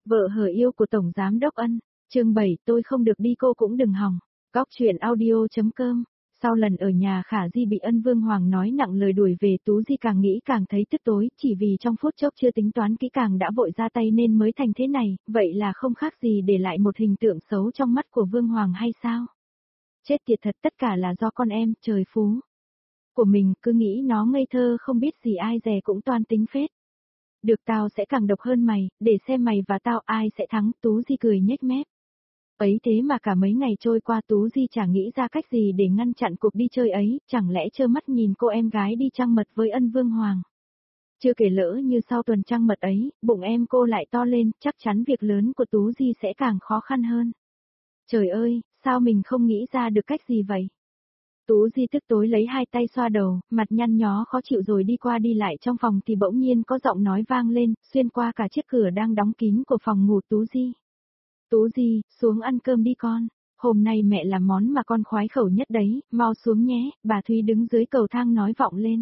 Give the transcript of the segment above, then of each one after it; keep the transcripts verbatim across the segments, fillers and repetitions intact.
Vợ hờ yêu của Tổng Giám Đốc Ân, chương bảy tôi không được đi cô cũng đừng hòng. Góc truyện audio.com. Sau lần ở nhà Khả Di bị Ân Vương Hoàng nói nặng lời đuổi về, Tú Di càng nghĩ càng thấy tức tối, chỉ vì trong phút chốc chưa tính toán kỹ càng đã vội ra tay nên mới thành thế này, vậy là không khác gì để lại một hình tượng xấu trong mắt của Vương Hoàng hay sao? Chết tiệt thật, tất cả là do con em, trời phú của mình, cứ nghĩ nó ngây thơ không biết gì ai dè cũng toan tính phết. Được, tao sẽ càng độc hơn mày, để xem mày và tao ai sẽ thắng. Tú Di cười nhếch mép. Ấy thế mà cả mấy ngày trôi qua Tú Di chẳng nghĩ ra cách gì để ngăn chặn cuộc đi chơi ấy, chẳng lẽ trơ mắt nhìn cô em gái đi trăng mật với Ân Vương Hoàng. Chưa kể lỡ như sau tuần trăng mật ấy, bụng em cô lại to lên, chắc chắn việc lớn của Tú Di sẽ càng khó khăn hơn. Trời ơi, sao mình không nghĩ ra được cách gì vậy? Tú Di tức tối lấy hai tay xoa đầu, mặt nhăn nhó khó chịu rồi đi qua đi lại trong phòng thì bỗng nhiên có giọng nói vang lên, xuyên qua cả chiếc cửa đang đóng kín của phòng ngủ Tú Di. Tú Di, xuống ăn cơm đi con, hôm nay mẹ làm món mà con khoái khẩu nhất đấy, mau xuống nhé, bà Thúy đứng dưới cầu thang nói vọng lên.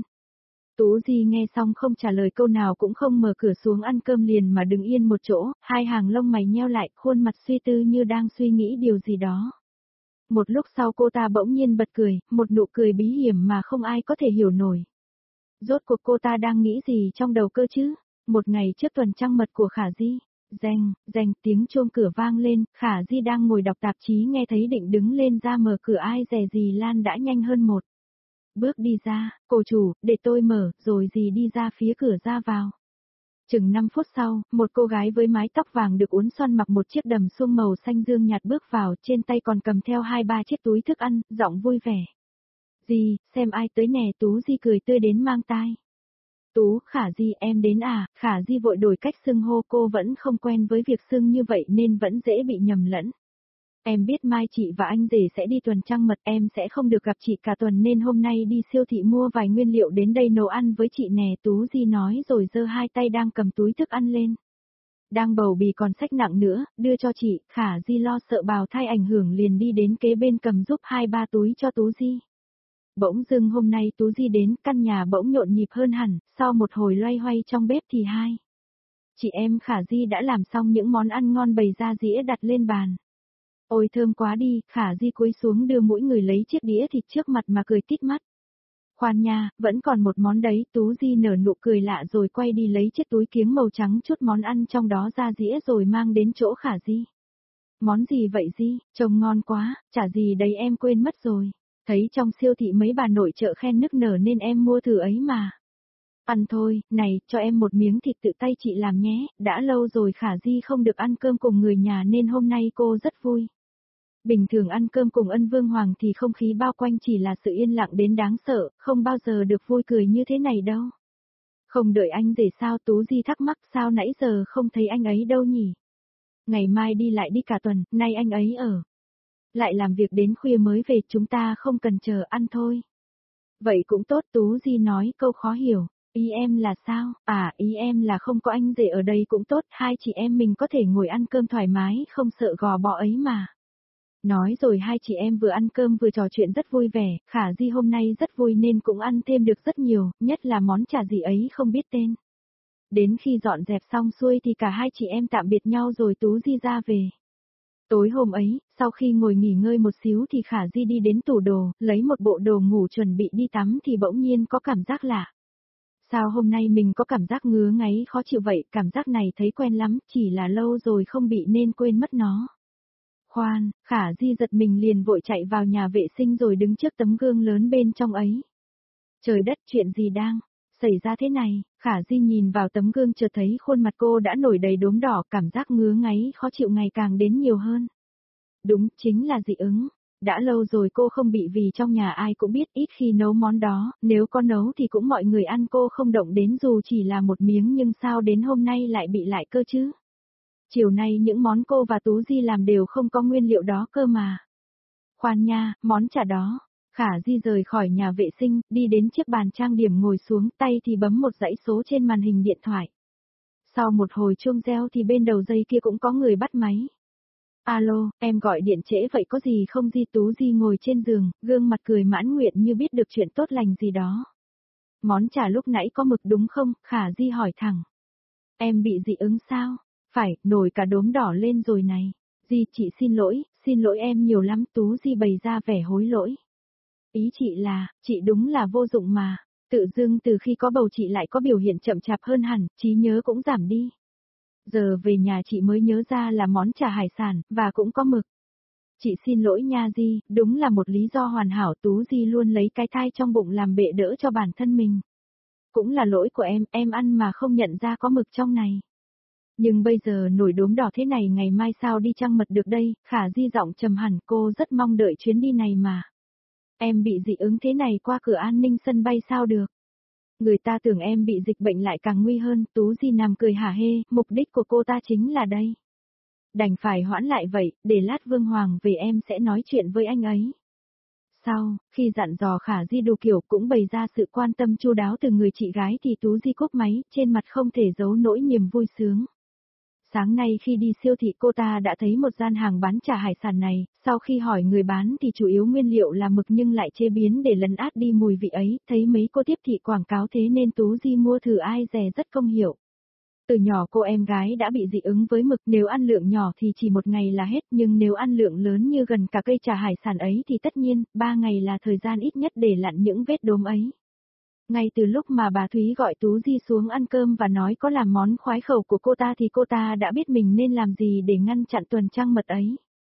Tú Di nghe xong không trả lời câu nào cũng không mở cửa xuống ăn cơm liền mà đứng yên một chỗ, hai hàng lông mày nheo lại, khuôn mặt suy tư như đang suy nghĩ điều gì đó. Một lúc sau cô ta bỗng nhiên bật cười, một nụ cười bí hiểm mà không ai có thể hiểu nổi. Rốt cuộc cô ta đang nghĩ gì trong đầu cơ chứ? Một ngày trước tuần trăng mật của Khả Di, reng, reng tiếng chuông cửa vang lên, Khả Di đang ngồi đọc tạp chí nghe thấy định đứng lên ra mở cửa ai dè gì Lan đã nhanh hơn một bước đi ra, cô chủ, để tôi mở, rồi gì đi ra phía cửa ra vào. Chừng năm phút sau, một cô gái với mái tóc vàng được uốn xoăn mặc một chiếc đầm suông màu xanh dương nhạt bước vào, trên tay còn cầm theo hai ba chiếc túi thức ăn, giọng vui vẻ. Dì, xem ai tới nè. Tú Di cười tươi đến mang tai. Tú, Khả Di em đến à? Khả Di vội đổi cách xưng hô, cô vẫn không quen với việc xưng như vậy nên vẫn dễ bị nhầm lẫn. Em biết mai chị và anh rể sẽ đi tuần trăng mật, em sẽ không được gặp chị cả tuần nên hôm nay đi siêu thị mua vài nguyên liệu đến đây nấu ăn với chị nè. Tú Di nói rồi giơ hai tay đang cầm túi thức ăn lên. Đang bầu bì còn xách nặng nữa, đưa cho chị. Khả Di lo sợ bào thai ảnh hưởng liền đi đến kế bên cầm giúp hai ba túi cho Tú Di. Bỗng dưng hôm nay Tú Di đến, căn nhà bỗng nhộn nhịp hơn hẳn, sau một hồi loay hoay trong bếp thì hai chị em Khả Di đã làm xong những món ăn ngon bày ra dĩa đặt lên bàn. Ôi thơm quá đi, Khả Di cúi xuống đưa mỗi người lấy chiếc đĩa thịt trước mặt mà cười tít mắt. Khoan nha, vẫn còn một món đấy. Tú Di nở nụ cười lạ rồi quay đi lấy chiếc túi kiếng màu trắng chút món ăn trong đó ra dĩa rồi mang đến chỗ Khả Di. Món gì vậy Di, trông ngon quá, chả gì đấy em quên mất rồi. Thấy trong siêu thị mấy bà nội trợ khen nức nở nên em mua thử ấy mà. Ăn thôi, này, cho em một miếng thịt tự tay chị làm nhé, đã lâu rồi Khả Di không được ăn cơm cùng người nhà nên hôm nay cô rất vui. Bình thường ăn cơm cùng Ân Vương Hoàng thì không khí bao quanh chỉ là sự yên lặng đến đáng sợ, không bao giờ được vui cười như thế này đâu. Không đợi anh rể sao? Tú Di thắc mắc, sao nãy giờ không thấy anh ấy đâu nhỉ? Ngày mai đi lại đi cả tuần, nay anh ấy ở lại làm việc đến khuya mới về, chúng ta không cần chờ, ăn thôi. Vậy cũng tốt. Tú Di nói câu khó hiểu. Ý em là sao? À, ý em là không có anh rể ở đây cũng tốt, hai chị em mình có thể ngồi ăn cơm thoải mái, không sợ gò bó ấy mà. Nói rồi hai chị em vừa ăn cơm vừa trò chuyện rất vui vẻ, Khả Di hôm nay rất vui nên cũng ăn thêm được rất nhiều, nhất là món chả gì ấy không biết tên. Đến khi dọn dẹp xong xuôi thì cả hai chị em tạm biệt nhau rồi Tú Di ra về. Tối hôm ấy, sau khi ngồi nghỉ ngơi một xíu thì Khả Di đi đến tủ đồ, lấy một bộ đồ ngủ chuẩn bị đi tắm thì bỗng nhiên có cảm giác lạ. Sao hôm nay mình có cảm giác ngứa ngáy khó chịu vậy, cảm giác này thấy quen lắm, chỉ là lâu rồi không bị nên quên mất nó. Khoan, Khả Di giật mình liền vội chạy vào nhà vệ sinh rồi đứng trước tấm gương lớn bên trong ấy. Trời đất, chuyện gì đang xảy ra thế này? Khả Di nhìn vào tấm gương chợt thấy khuôn mặt cô đã nổi đầy đốm đỏ, cảm giác ngứa ngáy khó chịu ngày càng đến nhiều hơn. Đúng, chính là dị ứng. Đã lâu rồi cô không bị, vì trong nhà ai cũng biết ít khi nấu món đó, nếu có nấu thì cũng mọi người ăn, cô không động đến dù chỉ là một miếng, nhưng sao đến hôm nay lại bị lại cơ chứ? Chiều nay những món cô và Tú Di làm đều không có nguyên liệu đó cơ mà. Khoan nha, món chả đó. Khả Di rời khỏi nhà vệ sinh, đi đến chiếc bàn trang điểm ngồi xuống, tay thì bấm một dãy số trên màn hình điện thoại. Sau một hồi chuông reo thì bên đầu dây kia cũng có người bắt máy. Alo, em gọi điện trễ vậy có gì không Di? Tú Di ngồi trên giường, gương mặt cười mãn nguyện như biết được chuyện tốt lành gì đó. Món chả lúc nãy có mực đúng không? Khả Di hỏi thẳng. Em bị dị ứng sao? Phải, nổi cả đốm đỏ lên rồi này. Di, chị xin lỗi, xin lỗi em nhiều lắm, Tú Di bày ra vẻ hối lỗi. Ý chị là, chị đúng là vô dụng mà. Tự dưng từ khi có bầu chị lại có biểu hiện chậm chạp hơn hẳn, trí nhớ cũng giảm đi. Giờ về nhà chị mới nhớ ra là món chả hải sản, và cũng có mực. Chị xin lỗi nha Di, đúng là một lý do hoàn hảo, Tú Di luôn lấy cái thai trong bụng làm bệ đỡ cho bản thân mình. Cũng là lỗi của em, em ăn mà không nhận ra có mực trong này. Nhưng bây giờ nổi đốm đỏ thế này ngày mai sao đi trăng mật được đây, Khả Di giọng trầm hẳn, cô rất mong đợi chuyến đi này mà. Em bị dị ứng thế này qua cửa an ninh sân bay sao được. Người ta tưởng em bị dịch bệnh lại càng nguy hơn, Tú Di nằm cười hả hê, mục đích của cô ta chính là đây. Đành phải hoãn lại vậy, để lát Vương Hoàng về em sẽ nói chuyện với anh ấy. Sau, khi dặn dò Khả Di đủ kiểu cũng bày ra sự quan tâm chu đáo từ người chị gái thì Tú Di cúp máy, trên mặt không thể giấu nỗi niềm vui sướng. Sáng nay khi đi siêu thị cô ta đã thấy một gian hàng bán chả hải sản này, sau khi hỏi người bán thì chủ yếu nguyên liệu là mực nhưng lại chế biến để lấn át đi mùi vị ấy, thấy mấy cô tiếp thị quảng cáo thế nên Tú Di mua thử ai dè rất công hiệu. Từ nhỏ cô em gái đã bị dị ứng với mực, nếu ăn lượng nhỏ thì chỉ một ngày là hết, nhưng nếu ăn lượng lớn như gần cả cây chả hải sản ấy thì tất nhiên, ba ngày là thời gian ít nhất để lặn những vết đốm ấy. Ngay từ lúc mà bà Thúy gọi Tú Di xuống ăn cơm và nói có làm món khoái khẩu của cô ta thì cô ta đã biết mình nên làm gì để ngăn chặn tuần trăng mật ấy.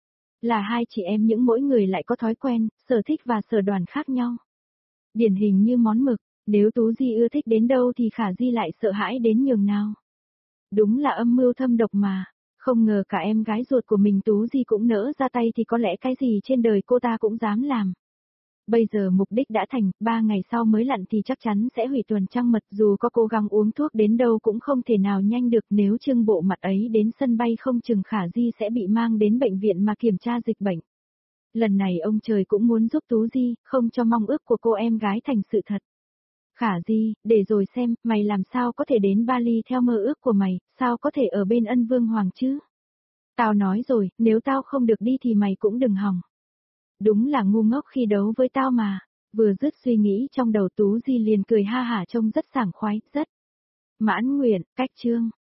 Là hai chị em những mỗi người lại có thói quen, sở thích và sở đoàn khác nhau. Điển hình như món mực, nếu Tú Di ưa thích đến đâu thì Khả Di lại sợ hãi đến nhường nào. Đúng là âm mưu thâm độc mà, không ngờ cả em gái ruột của mình Tú Di cũng nỡ ra tay thì có lẽ cái gì trên đời cô ta cũng dám làm. Bây giờ mục đích đã thành, ba ngày sau mới lặn thì chắc chắn sẽ hủy tuần trăng mật, dù có cố gắng uống thuốc đến đâu cũng không thể nào nhanh được, nếu trưng bộ mặt ấy đến sân bay không chừng Khả Di sẽ bị mang đến bệnh viện mà kiểm tra dịch bệnh. Lần này ông trời cũng muốn giúp Tú Di, không cho mong ước của cô em gái thành sự thật. Khả Di, để rồi xem, mày làm sao có thể đến Bali theo mơ ước của mày, sao có thể ở bên Ân Vương Hoàng chứ? Tao nói rồi, nếu tao không được đi thì mày cũng đừng hòng. Đúng là ngu ngốc khi đấu với tao mà. Vừa dứt suy nghĩ trong đầu Tú Di liền cười ha hả trông rất sảng khoái, rất mãn nguyện, cách chương.